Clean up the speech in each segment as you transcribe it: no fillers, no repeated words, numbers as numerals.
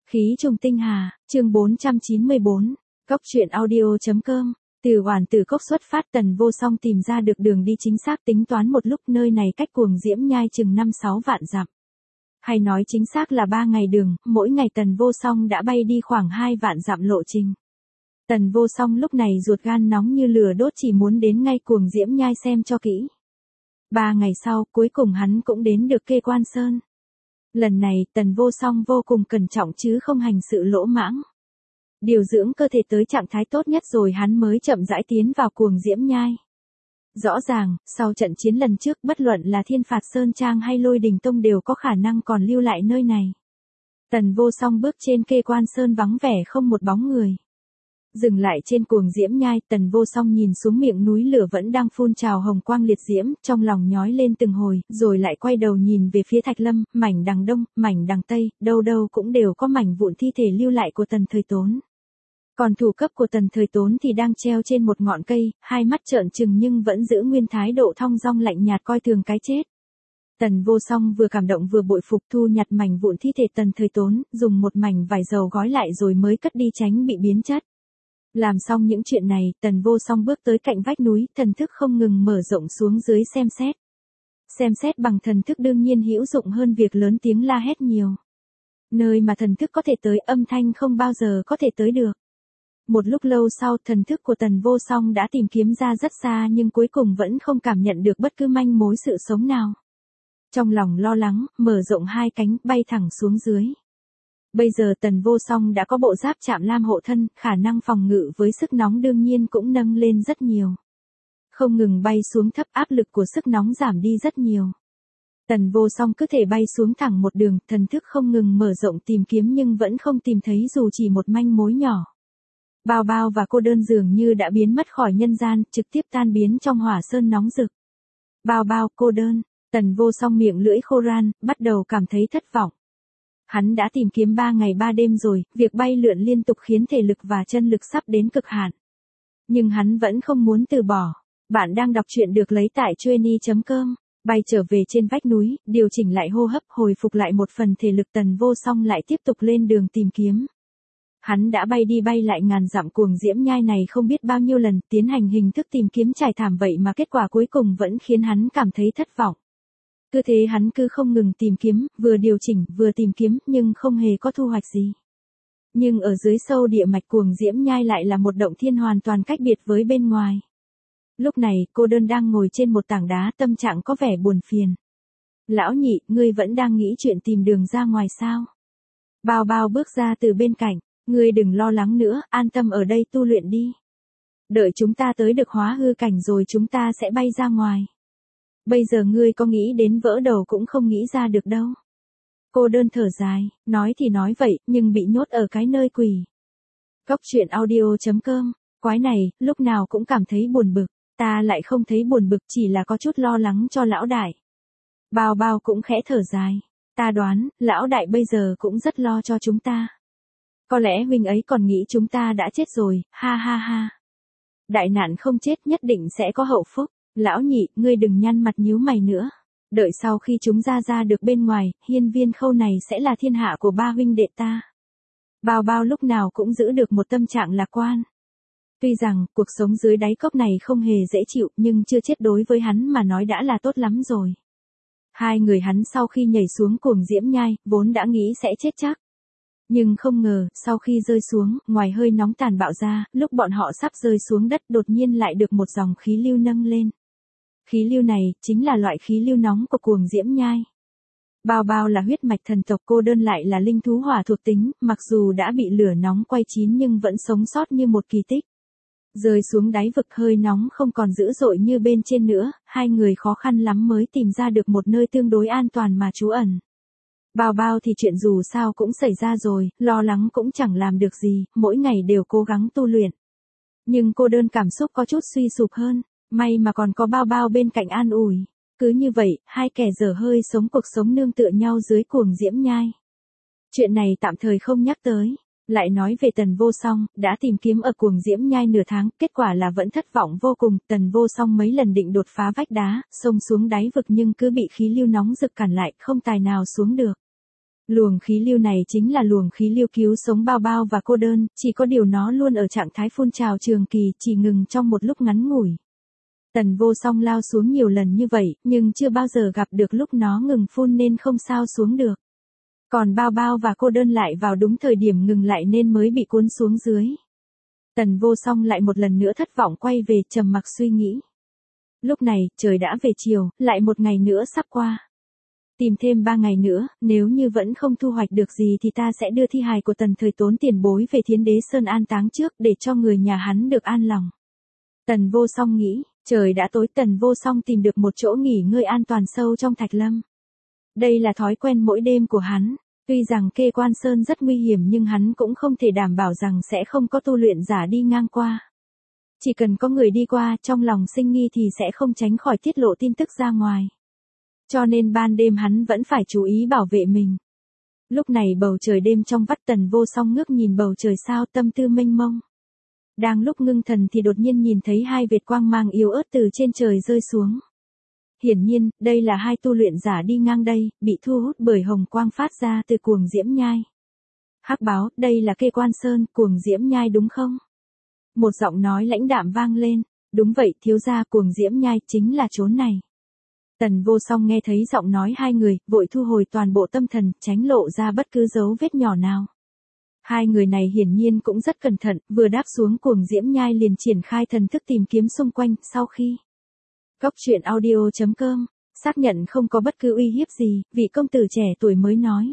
Khí trùng tinh hà, chương 494, Cốc truyện audio.com. Từ Hoàn Tử Cốc xuất phát, Tần Vô Song tìm ra được đường đi chính xác, tính toán một lúc nơi này cách Cuồng Diễm Nhai chừng 5-6 vạn dặm. Hay nói chính xác là 3 ngày đường, mỗi ngày Tần Vô Song đã bay đi khoảng 2 vạn dặm lộ trình. Tần Vô Song lúc này ruột gan nóng như lửa đốt, chỉ muốn đến ngay Cuồng Diễm Nhai xem cho kỹ. 3 ngày sau, cuối cùng hắn cũng đến được Kê Quan Sơn. Lần này, Tần Vô Song vô cùng cẩn trọng chứ không hành sự lỗ mãng. Điều dưỡng cơ thể tới trạng thái tốt nhất rồi hắn mới chậm rãi tiến vào Cuồng Diễm Nhai. Rõ ràng, sau trận chiến lần trước, bất luận là Thiên Phạt Sơn Trang hay Lôi Đình Tông đều có khả năng còn lưu lại nơi này. Tần Vô Song bước trên Kê Quan Sơn vắng vẻ không một bóng người. Dừng lại trên Cuồng Diễm Nhai, Tần Vô Song nhìn xuống miệng núi lửa vẫn đang phun trào hồng quang liệt diễm, trong lòng nhói lên từng hồi, rồi lại quay đầu nhìn về phía Thạch Lâm, mảnh đằng đông, mảnh đằng tây, đâu đâu cũng đều có mảnh vụn thi thể lưu lại của Tần Thời Tốn. Còn thủ cấp của Tần Thời Tốn thì đang treo trên một ngọn cây, hai mắt trợn trừng nhưng vẫn giữ nguyên thái độ thong dong lạnh nhạt coi thường cái chết. Tần Vô Song vừa cảm động vừa bội phục, thu nhặt mảnh vụn thi thể Tần Thời Tốn, dùng một mảnh vải dầu gói lại rồi mới cất đi tránh bị biến chất. Làm xong những chuyện này, Tần Vô Song bước tới cạnh vách núi, thần thức không ngừng mở rộng xuống dưới xem xét. Xem xét bằng thần thức đương nhiên hữu dụng hơn việc lớn tiếng la hét nhiều. Nơi mà thần thức có thể tới, âm thanh không bao giờ có thể tới được. Một lúc lâu sau, thần thức của Tần Vô Song đã tìm kiếm ra rất xa nhưng cuối cùng vẫn không cảm nhận được bất cứ manh mối sự sống nào. Trong lòng lo lắng, mở rộng hai cánh, bay thẳng xuống dưới. Bây giờ Tần Vô Song đã có bộ giáp chạm lam hộ thân, khả năng phòng ngự với sức nóng đương nhiên cũng nâng lên rất nhiều. Không ngừng bay xuống thấp, áp lực của sức nóng giảm đi rất nhiều. Tần Vô Song cứ thể bay xuống thẳng một đường, thần thức không ngừng mở rộng tìm kiếm nhưng vẫn không tìm thấy dù chỉ một manh mối nhỏ. Bao Bao và Cô Đơn dường như đã biến mất khỏi nhân gian, trực tiếp tan biến trong hỏa sơn nóng rực. Bao Bao, Cô Đơn, Tần Vô Song miệng lưỡi khô ran, bắt đầu cảm thấy thất vọng. Hắn đã tìm kiếm 3 ngày 3 đêm rồi, việc bay lượn liên tục khiến thể lực và chân lực sắp đến cực hạn. Nhưng hắn vẫn không muốn từ bỏ. Bạn đang đọc truyện được lấy tại Chueny.com. Bay trở về trên vách núi, điều chỉnh lại hô hấp, hồi phục lại một phần thể lực, Tần Vô Song lại tiếp tục lên đường tìm kiếm. Hắn đã bay đi bay lại ngàn dặm Cuồng Diễm Nhai này không biết bao nhiêu lần, tiến hành hình thức tìm kiếm trải thảm vậy mà kết quả cuối cùng vẫn khiến hắn cảm thấy thất vọng. Cứ thế hắn cứ không ngừng tìm kiếm, vừa điều chỉnh, vừa tìm kiếm, nhưng không hề có thu hoạch gì. Nhưng ở dưới sâu địa mạch Cuồng Diễm Nhai lại là một động thiên hoàn toàn cách biệt với bên ngoài. Lúc này, Cô Đơn đang ngồi trên một tảng đá, tâm trạng có vẻ buồn phiền. Lão nhị, ngươi vẫn đang nghĩ chuyện tìm đường ra ngoài sao? Bao Bao bước ra từ bên cạnh, ngươi đừng lo lắng nữa, an tâm ở đây tu luyện đi. Đợi chúng ta tới được hóa hư cảnh rồi chúng ta sẽ bay ra ngoài. Bây giờ ngươi có nghĩ đến vỡ đầu cũng không nghĩ ra được đâu. Cô Đơn thở dài, nói thì nói vậy, nhưng bị nhốt ở cái nơi quỷ. Cốc truyện audio.com, quái này, lúc nào cũng cảm thấy buồn bực, ta lại không thấy buồn bực, chỉ là có chút lo lắng cho lão đại. Bao Bao cũng khẽ thở dài, ta đoán, lão đại bây giờ cũng rất lo cho chúng ta. Có lẽ huynh ấy còn nghĩ chúng ta đã chết rồi, ha ha ha. Đại nạn không chết nhất định sẽ có hậu phúc. Lão nhị, ngươi đừng nhăn mặt nhíu mày nữa. Đợi sau khi chúng ra được bên ngoài, Hiên Viên Khâu này sẽ là thiên hạ của ba huynh đệ ta. Bao Bao lúc nào cũng giữ được một tâm trạng lạc quan. Tuy rằng, cuộc sống dưới đáy cốc này không hề dễ chịu, nhưng chưa chết đối với hắn mà nói đã là tốt lắm rồi. Hai người hắn sau khi nhảy xuống Cuồng Diễm Nhai, vốn đã nghĩ sẽ chết chắc. Nhưng không ngờ, sau khi rơi xuống, ngoài hơi nóng tàn bạo ra, lúc bọn họ sắp rơi xuống đất đột nhiên lại được một dòng khí lưu nâng lên. Khí lưu này, chính là loại khí lưu nóng của Cuồng Diễm Nhai. Bao Bao là huyết mạch thần tộc, Cô Đơn lại là linh thú hỏa thuộc tính, mặc dù đã bị lửa nóng quay chín nhưng vẫn sống sót như một kỳ tích. Rơi xuống đáy vực hơi nóng không còn dữ dội như bên trên nữa, hai người khó khăn lắm mới tìm ra được một nơi tương đối an toàn mà trú ẩn. Bao Bao thì chuyện dù sao cũng xảy ra rồi, lo lắng cũng chẳng làm được gì, mỗi ngày đều cố gắng tu luyện. Nhưng Cô Đơn cảm xúc có chút suy sụp hơn. May mà còn có Bao Bao bên cạnh an ủi. Cứ như vậy, hai kẻ dở hơi sống cuộc sống nương tựa nhau dưới Cuồng Diễm Nhai. Chuyện này tạm thời không nhắc tới. Lại nói về Tần Vô Song, đã tìm kiếm ở Cuồng Diễm Nhai nửa tháng, kết quả là vẫn thất vọng vô cùng. Tần Vô Song mấy lần định đột phá vách đá, xông xuống đáy vực nhưng cứ bị khí lưu nóng rực cản lại, không tài nào xuống được. Luồng khí lưu này chính là luồng khí lưu cứu sống Bao Bao và cô đơn, chỉ có điều nó luôn ở trạng thái phun trào trường kỳ, chỉ ngừng trong một lúc ngắn ngủi. Tần Vô Song lao xuống nhiều lần như vậy, nhưng chưa bao giờ gặp được lúc nó ngừng phun nên không sao xuống được. Còn Bao Bao và cô đơn lại vào đúng thời điểm ngừng lại nên mới bị cuốn xuống dưới. Tần Vô Song lại một lần nữa thất vọng quay về trầm mặc suy nghĩ. Lúc này, trời đã về chiều, lại một ngày nữa sắp qua. Tìm thêm 3 ngày nữa, nếu như vẫn không thu hoạch được gì thì ta sẽ đưa thi hài của Tần Thời tốn tiền bối về Thiến Đế Sơn an táng trước để cho người nhà hắn được an lòng. Tần Vô Song nghĩ, trời đã tối. Tần Vô Song tìm được một chỗ nghỉ ngơi an toàn sâu trong thạch lâm. Đây là thói quen mỗi đêm của hắn. Tuy rằng Kê Quan Sơn rất nguy hiểm nhưng hắn cũng không thể đảm bảo rằng sẽ không có tu luyện giả đi ngang qua. Chỉ cần có người đi qua trong lòng sinh nghi thì sẽ không tránh khỏi tiết lộ tin tức ra ngoài. Cho nên ban đêm hắn vẫn phải chú ý bảo vệ mình. Lúc này bầu trời đêm trong vắt. Tần Vô Song ngước nhìn bầu trời sao, tâm tư mênh mông. Đang lúc ngưng thần thì đột nhiên nhìn thấy 2 vệt quang mang yếu ớt từ trên trời rơi xuống. Hiển nhiên, đây là 2 tu luyện giả đi ngang đây, bị thu hút bởi hồng quang phát ra từ Cuồng Diễm Nhai. Hắc báo, đây là Kê Quan Sơn, Cuồng Diễm Nhai đúng không? Một giọng nói lãnh đạm vang lên. Đúng vậy, thiếu gia, Cuồng Diễm Nhai chính là chốn này. Tần Vô Song nghe thấy giọng nói 2 người, vội thu hồi toàn bộ tâm thần, tránh lộ ra bất cứ dấu vết nhỏ nào. 2 người này hiển nhiên cũng rất cẩn thận, vừa đáp xuống Cuồng Diễm Nhai liền triển khai thần thức tìm kiếm xung quanh. Sau khi Cốc truyện audio.com xác nhận không có bất cứ uy hiếp gì, vị công tử trẻ tuổi mới nói.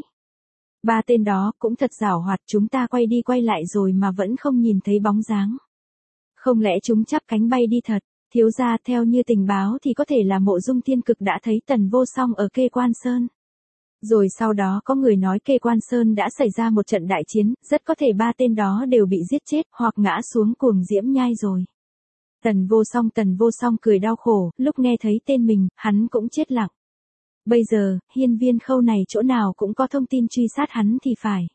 3 tên đó cũng thật giảo hoạt, chúng ta quay đi quay lại rồi mà vẫn không nhìn thấy bóng dáng. Không lẽ chúng chắp cánh bay đi thật? Thiếu gia, theo như tình báo thì có thể là Mộ Dung Thiên Cực đã thấy Tần Vô Song ở Kê Quan Sơn. Rồi sau đó có người nói Kê Quan Sơn đã xảy ra một trận đại chiến, rất có thể 3 tên đó đều bị giết chết hoặc ngã xuống Cuồng Diễm Nhai rồi. Tần Vô Song cười đau khổ, lúc nghe thấy tên mình, hắn cũng chết lặng. Bây giờ, Hiên Viên Khâu này chỗ nào cũng có thông tin truy sát hắn thì phải.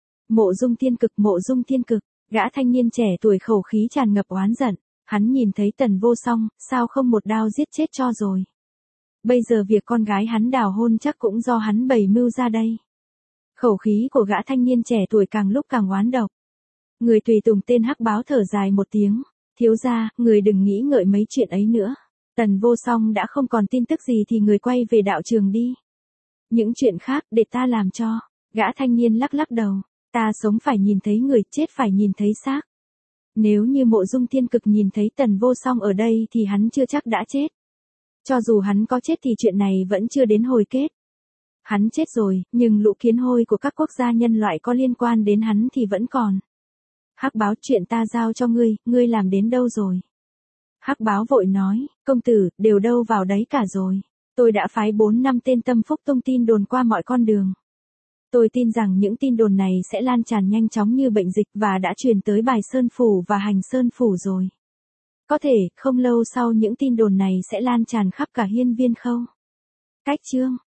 Mộ Dung Thiên Cực, gã thanh niên trẻ tuổi khẩu khí tràn ngập oán giận. Hắn nhìn thấy Tần Vô Song, sao không một đao giết chết cho rồi. Bây giờ việc con gái hắn đào hôn chắc cũng do hắn bày mưu ra đây. Khẩu khí của gã thanh niên trẻ tuổi càng lúc càng oán độc. Người tùy tùng tên Hắc Báo thở dài một tiếng. Thiếu gia, người đừng nghĩ ngợi mấy chuyện ấy nữa. Tần Vô Song đã không còn tin tức gì thì người quay về đạo trường đi. Những chuyện khác để ta làm cho. Gã thanh niên lắc lắc đầu. Ta sống phải nhìn thấy người, chết phải nhìn thấy xác. Nếu như Mộ Dung Thiên Cực nhìn thấy Tần Vô Song ở đây thì hắn chưa chắc đã chết. Cho dù hắn có chết thì chuyện này vẫn chưa đến hồi kết. Hắn chết rồi, nhưng lũ kiến hôi của các quốc gia nhân loại có liên quan đến hắn thì vẫn còn. Hắc Báo, chuyện ta giao cho ngươi làm đến đâu rồi? Hắc Báo vội nói, công tử, đều đâu vào đấy cả rồi. Tôi đã phái 4-5 tên tâm phúc tung tin đồn qua mọi con đường. Tôi tin rằng những tin đồn này sẽ lan tràn nhanh chóng như bệnh dịch và đã truyền tới Bài Sơn Phủ và Hành Sơn Phủ rồi. Có thể, không lâu sau những tin đồn này sẽ lan tràn khắp cả Hiên Viên Khâu. Cách chương